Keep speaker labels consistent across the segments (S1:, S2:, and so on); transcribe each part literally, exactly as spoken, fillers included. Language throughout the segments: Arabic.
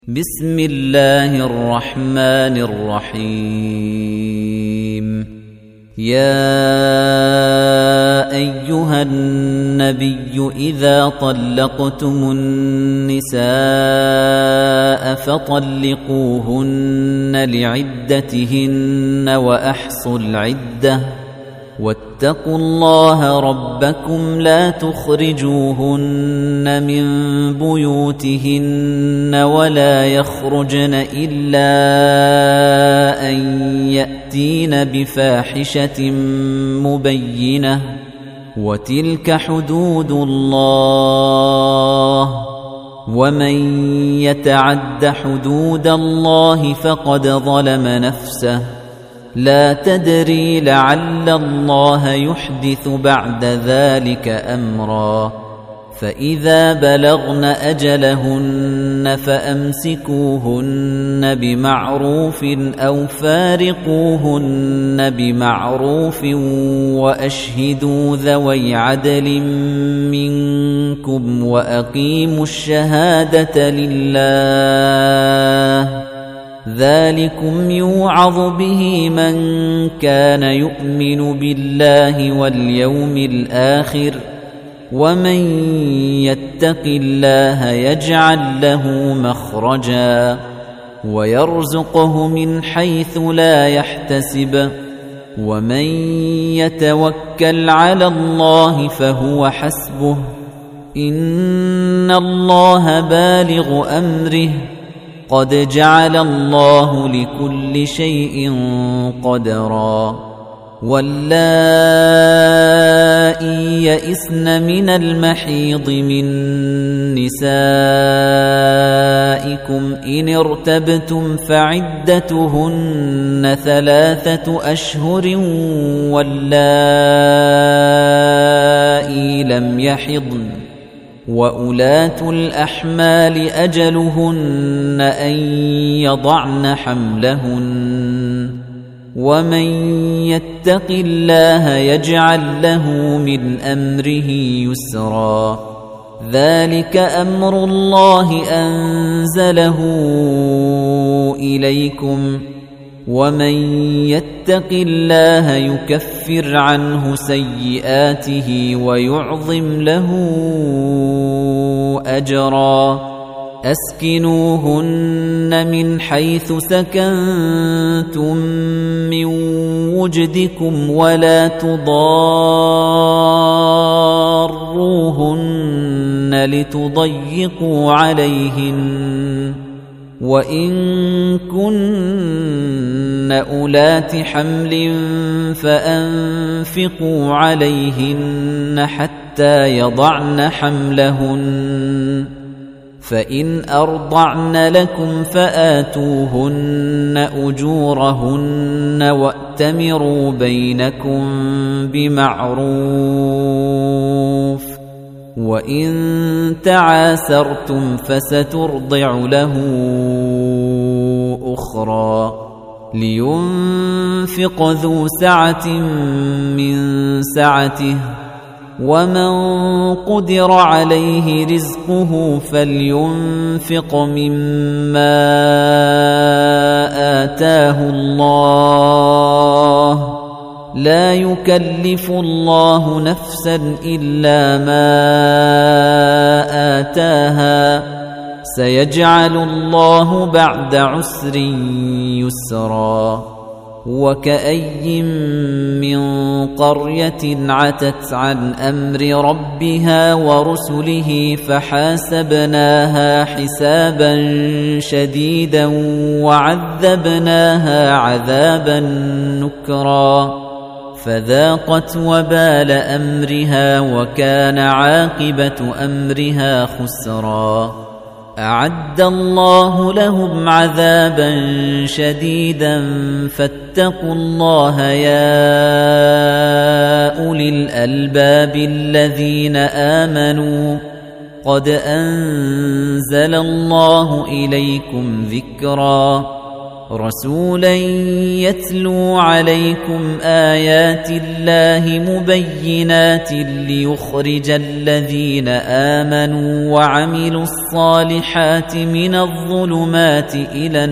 S1: بسم الله الرحمن الرحيم يا أيها النبي إذا طلقتم النساء فطلقوهن لعدتهن وأحصوا العدة واتقوا الله ربكم لا تخرجوهن من بيوتهن ولا يخرجن إلا أن يأتين بفاحشة مبينة وتلك حدود الله ومن يتعد حدود الله فقد ظلم نفسه لا تدري لعل الله يحدث بعد ذلك أمرا فإذا بلغن أجلهن فأمسكوهن بمعروف أو فارقوهن بمعروف وأشهدوا ذوي عدل منكم وأقيموا الشهادة لله ذلكم يوعظ به من كان يؤمن بالله واليوم الآخر ومن يتق الله يجعل له مخرجا ويرزقه من حيث لا يحتسب ومن يتوكل على الله فهو حسبه إن الله بالغ أمره قد جعل الله لكل شيء قدرا واللائي يئسن من المحيض من نسائكم إن ارتبتم فعدتهن ثلاثة أشهر واللائي لم يحضن وأولاة الأحمال أجلهن أن يضعن حملهن ومن يتق الله يجعل له من أمره يسرا ذلك أمر الله أنزله إليكم ومن يتق الله يكفر عنه سيئاته ويعظم له أجرا أسكنوهن من حيث سكنتم من وجدكم ولا تضاروهن لتضيقوا عليهن وإن كن أولات حمل فأنفقوا عليهن حتى يضعن حملهن فإن أرضعن لكم فآتوهن أجورهن وأتمروا بينكم بمعروف وإن تعاسرتم فسترضع له أخرى لينفق ذو سعة من سعته ومن قدر عليه رزقه فلينفق مما آتاه الله لا يكلف الله نفسا إلا ما آتاها سيجعل الله بعد عسر يسرا وكأي من قرية عتت عن أمر ربها ورسله فحاسبناها حسابا شديدا وعذبناها عذابا نكرا فذاقت وبال أمرها وكان عاقبة أمرها خسرا أعد الله لهم عذابا شديدا فاتقوا الله يا أولي الألباب الذين آمنوا قد أنزل الله إليكم ذكرا رسولا يتلو عليكم آيات الله مبينات ليخرج الذين آمنوا وعملوا الصالحات من الظلمات إلى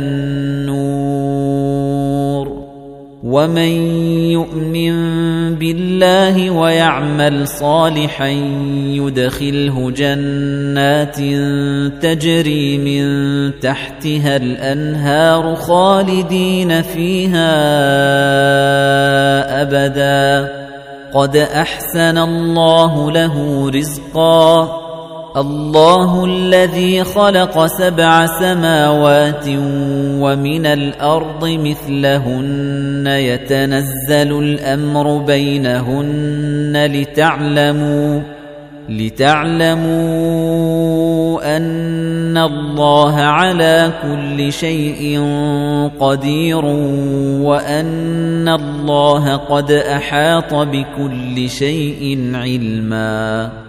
S1: النور ومن يؤمن بالله ويعمل صالحا يدخله جنات تجري من تحتها الأنهار خالدين فيها أبدا قد أحسن الله له رزقا الله الذي خلق سبع سماوات ومن الأرض مثلهن يتنزل الأمر بينهن لتعلموا لتعلموا أن الله على كل شيء قدير وأن الله قد أحاط بكل شيء علما